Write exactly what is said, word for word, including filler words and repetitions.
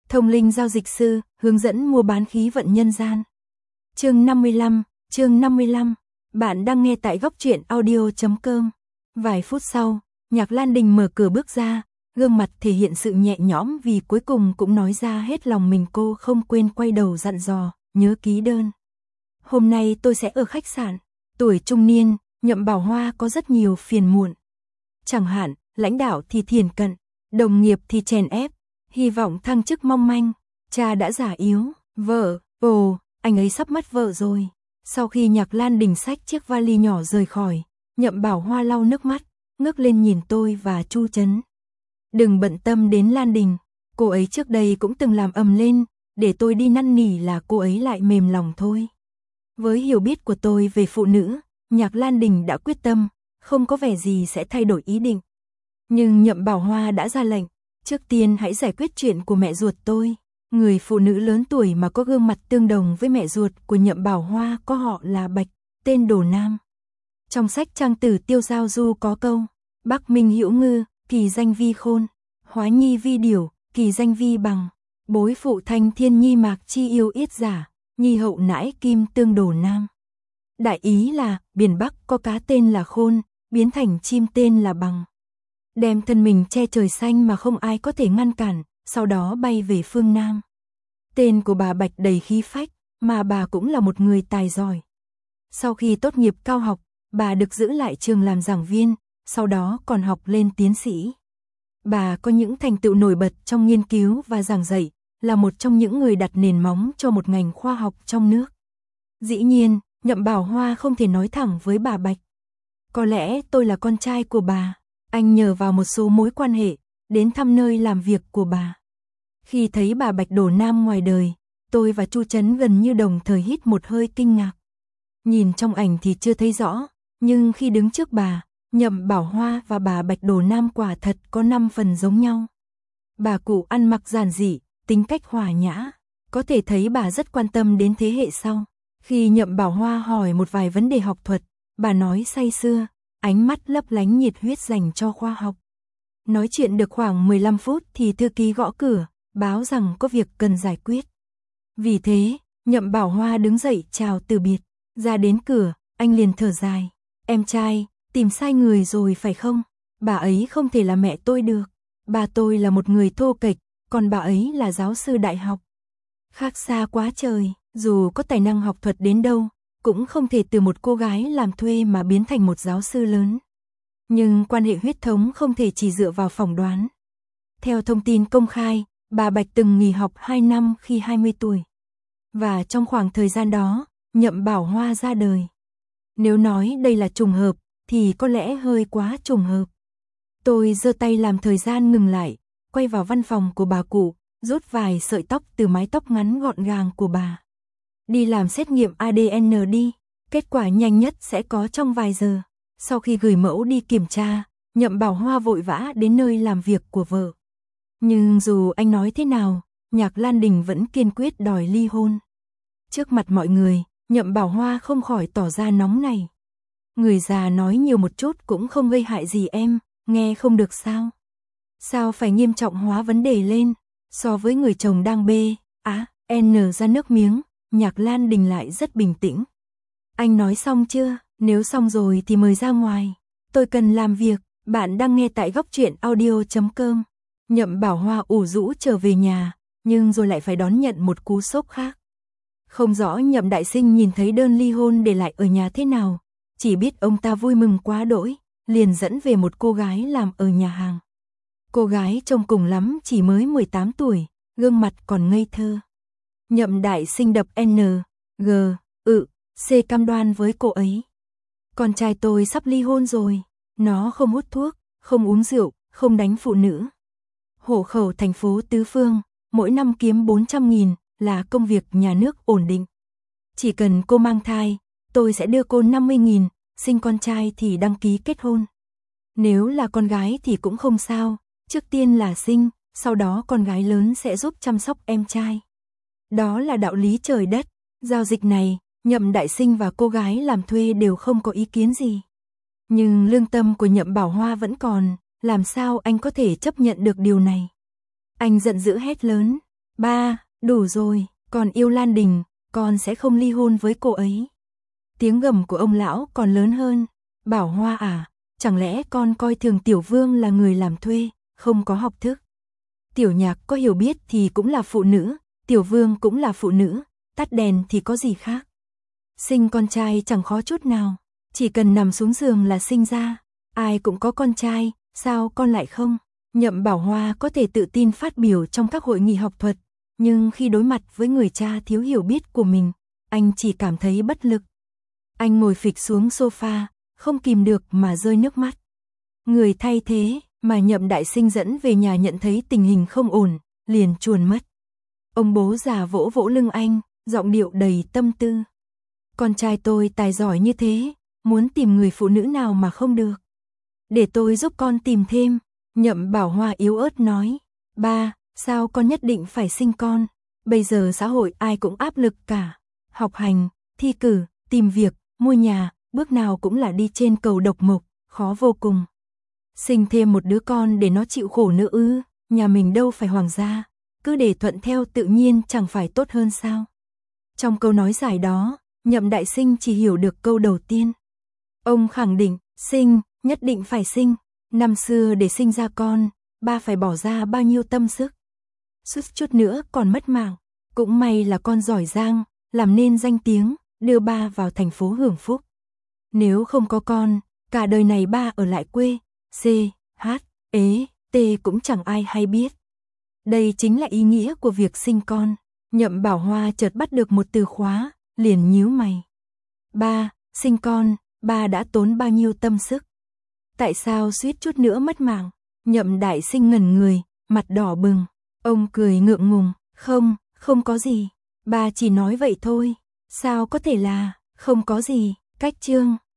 Thông linh giao dịch sư, hướng dẫn mua bán khí vận nhân gian. Chương năm mươi lăm, chương năm mươi lăm. Bạn đang nghe tại góc truyện audio chấm com. Vài phút sau, Nhạc Lan Đình mở cửa bước ra, gương mặt thể hiện sự nhẹ nhõm vì cuối cùng cũng nói ra hết lòng mình. Cô không quên quay đầu dặn dò, nhớ ký đơn. Hôm nay tôi sẽ ở khách sạn. Tuổi trung niên, Nhậm Bảo Hoa có rất nhiều phiền muộn. Chẳng hạn, lãnh đạo thì thiển cận, đồng nghiệp thì chèn ép, hy vọng thăng chức mong manh, cha đã già yếu, vợ, ồ, anh ấy sắp mất vợ rồi. Sau khi Nhạc Lan Đình xách chiếc vali nhỏ rời khỏi, Nhậm Bảo Hoa lau nước mắt, ngước lên nhìn tôi và Chu Chấn. Đừng bận tâm đến Lan Đình, cô ấy trước đây cũng từng làm ầm lên, để tôi đi năn nỉ là cô ấy lại mềm lòng thôi. Với hiểu biết của tôi về phụ nữ, Nhạc Lan Đình đã quyết tâm, không có vẻ gì sẽ thay đổi ý định. Nhưng Nhậm Bảo Hoa đã ra lệnh, trước tiên hãy giải quyết chuyện của mẹ ruột tôi. Người phụ nữ lớn tuổi mà có gương mặt tương đồng với mẹ ruột của Nhậm Bảo Hoa có họ là Bạch, tên Đồ Nam. Trong sách trang tử Tiêu Giao Du có câu, Bắc Minh Hữu Ngư, kỳ danh vi khôn, Hóa Nhi vi điểu, kỳ danh vi bằng, bối phụ thanh thiên nhi mạc chi yêu yết giả, nhi hậu nãi kim tương Đồ Nam. Đại ý là, biển Bắc có cá tên là khôn, biến thành chim tên là bằng. Đem thân mình che trời xanh mà không ai có thể ngăn cản, sau đó bay về phương Nam. Tên của bà Bạch đầy khí phách, mà bà cũng là một người tài giỏi. Sau khi tốt nghiệp cao học, bà được giữ lại trường làm giảng viên, sau đó còn học lên tiến sĩ. Bà có những thành tựu nổi bật trong nghiên cứu và giảng dạy, là một trong những người đặt nền móng cho một ngành khoa học trong nước. Dĩ nhiên, Nhậm Bảo Hoa không thể nói thẳng với bà Bạch. Có lẽ tôi là con trai của bà. Anh nhờ vào một số mối quan hệ, đến thăm nơi làm việc của bà. Khi thấy bà Bạch Đồ Nam ngoài đời, tôi và Chu Chấn gần như đồng thời hít một hơi kinh ngạc. Nhìn trong ảnh thì chưa thấy rõ, nhưng khi đứng trước bà, Nhậm Bảo Hoa và bà Bạch Đồ Nam quả thật có năm phần giống nhau. Bà cụ ăn mặc giản dị, tính cách hòa nhã, có thể thấy bà rất quan tâm đến thế hệ sau. Khi Nhậm Bảo Hoa hỏi một vài vấn đề học thuật, bà nói say sưa, ánh mắt lấp lánh nhiệt huyết dành cho khoa học. Nói chuyện được khoảng mười lăm phút thì thư ký gõ cửa, báo rằng có việc cần giải quyết. Vì thế, Nhậm Bảo Hoa đứng dậy chào từ biệt. Ra đến cửa, anh liền thở dài. Em trai, tìm sai người rồi phải không? Bà ấy không thể là mẹ tôi được. Bà tôi là một người thô kệch, còn bà ấy là giáo sư đại học. Khác xa quá trời, dù có tài năng học thuật đến đâu, cũng không thể từ một cô gái làm thuê mà biến thành một giáo sư lớn. Nhưng quan hệ huyết thống không thể chỉ dựa vào phỏng đoán. Theo thông tin công khai, bà Bạch từng nghỉ học hai năm khi hai mươi tuổi. Và trong khoảng thời gian đó, Nhậm Bảo Hoa ra đời. Nếu nói đây là trùng hợp, thì có lẽ hơi quá trùng hợp. Tôi giơ tay làm thời gian ngừng lại, quay vào văn phòng của bà cụ, rút vài sợi tóc từ mái tóc ngắn gọn gàng của bà. Đi làm xét nghiệm a đê en đi, kết quả nhanh nhất sẽ có trong vài giờ. Sau khi gửi mẫu đi kiểm tra, Nhậm Bảo Hoa vội vã đến nơi làm việc của vợ. Nhưng dù anh nói thế nào, Nhạc Lan Đình vẫn kiên quyết đòi ly hôn. Trước mặt mọi người, Nhậm Bảo Hoa không khỏi tỏ ra nóng này. Người già nói nhiều một chút cũng không gây hại gì em, nghe không được sao? Sao phải nghiêm trọng hóa vấn đề lên, so với người chồng đang bê, á, n ra nước miếng, Nhạc Lan Đình lại rất bình tĩnh. Anh nói xong chưa? Nếu xong rồi thì mời ra ngoài. Tôi cần làm việc, bạn đang nghe tại góc truyện audio chấm com. Nhậm Bảo Hoa ủ rũ trở về nhà, nhưng rồi lại phải đón nhận một cú sốc khác. Không rõ Nhậm Đại Sinh nhìn thấy đơn ly hôn để lại ở nhà thế nào, chỉ biết ông ta vui mừng quá đỗi, liền dẫn về một cô gái làm ở nhà hàng. Cô gái trông cùng lắm chỉ mới mười tám tuổi, gương mặt còn ngây thơ. Nhậm Đại Sinh đập N, G, ự, C cam đoan với cô ấy. Con trai tôi sắp ly hôn rồi, nó không hút thuốc, không uống rượu, không đánh phụ nữ. Hộ khẩu thành phố Tứ Phương, mỗi năm kiếm bốn trăm nghìn, là công việc nhà nước ổn định. Chỉ cần cô mang thai, tôi sẽ đưa cô năm mươi nghìn, sinh con trai thì đăng ký kết hôn. Nếu là con gái thì cũng không sao, trước tiên là sinh, sau đó con gái lớn sẽ giúp chăm sóc em trai. Đó là đạo lý trời đất, giao dịch này, Nhậm Đại Sinh và cô gái làm thuê đều không có ý kiến gì. Nhưng lương tâm của Nhậm Bảo Hoa vẫn còn, làm sao anh có thể chấp nhận được điều này? Anh giận dữ hét lớn, Ba, đủ rồi, còn yêu Lan Đình, con sẽ không ly hôn với cô ấy. Tiếng gầm của ông lão còn lớn hơn. Bảo Hoa à, chẳng lẽ con coi thường Tiểu Vương là người làm thuê, không có học thức. Tiểu Nhạc có hiểu biết thì cũng là phụ nữ, Tiểu Vương cũng là phụ nữ, tắt đèn thì có gì khác. Sinh con trai chẳng khó chút nào, chỉ cần nằm xuống giường là sinh ra, ai cũng có con trai, sao con lại không? Nhậm Bảo Hoa có thể tự tin phát biểu trong các hội nghị học thuật, nhưng khi đối mặt với người cha thiếu hiểu biết của mình, anh chỉ cảm thấy bất lực. Anh ngồi phịch xuống sofa, không kìm được mà rơi nước mắt. Người thay thế mà Nhậm Đại Sinh dẫn về nhà nhận thấy tình hình không ổn, liền chuồn mất. Ông bố già vỗ vỗ lưng anh, giọng điệu đầy tâm tư. Con trai tôi tài giỏi như thế, muốn tìm người phụ nữ nào mà không được. Để tôi giúp con tìm thêm. Nhậm Bảo Hoa yếu ớt nói. Ba, sao con nhất định phải sinh con? Bây giờ xã hội ai cũng áp lực cả. Học hành, thi cử, tìm việc, mua nhà, bước nào cũng là đi trên cầu độc mộc, khó vô cùng. Sinh thêm một đứa con để nó chịu khổ nữa ư? Nhà mình đâu phải hoàng gia, cứ để thuận theo tự nhiên chẳng phải tốt hơn sao? Trong câu nói giải đó, Nhậm Đại Sinh chỉ hiểu được câu đầu tiên. Ông khẳng định, sinh, nhất định phải sinh. Năm xưa để sinh ra con, ba phải bỏ ra bao nhiêu tâm sức. Suýt chút nữa còn mất mạng. Cũng may là con giỏi giang, làm nên danh tiếng, đưa ba vào thành phố hưởng phúc. Nếu không có con, cả đời này ba ở lại quê, C, H, ế, T cũng chẳng ai hay biết. Đây chính là ý nghĩa của việc sinh con. Nhậm Bảo Hoa chợt bắt được một từ khóa, liền nhíu mày. Ba, sinh con, ba đã tốn bao nhiêu tâm sức. Tại sao suýt chút nữa mất mạng? Nhậm Đại Sinh ngẩn người, mặt đỏ bừng. Ông cười ngượng ngùng, không, không có gì. Ba chỉ nói vậy thôi. Sao có thể là, không có gì, cách chương.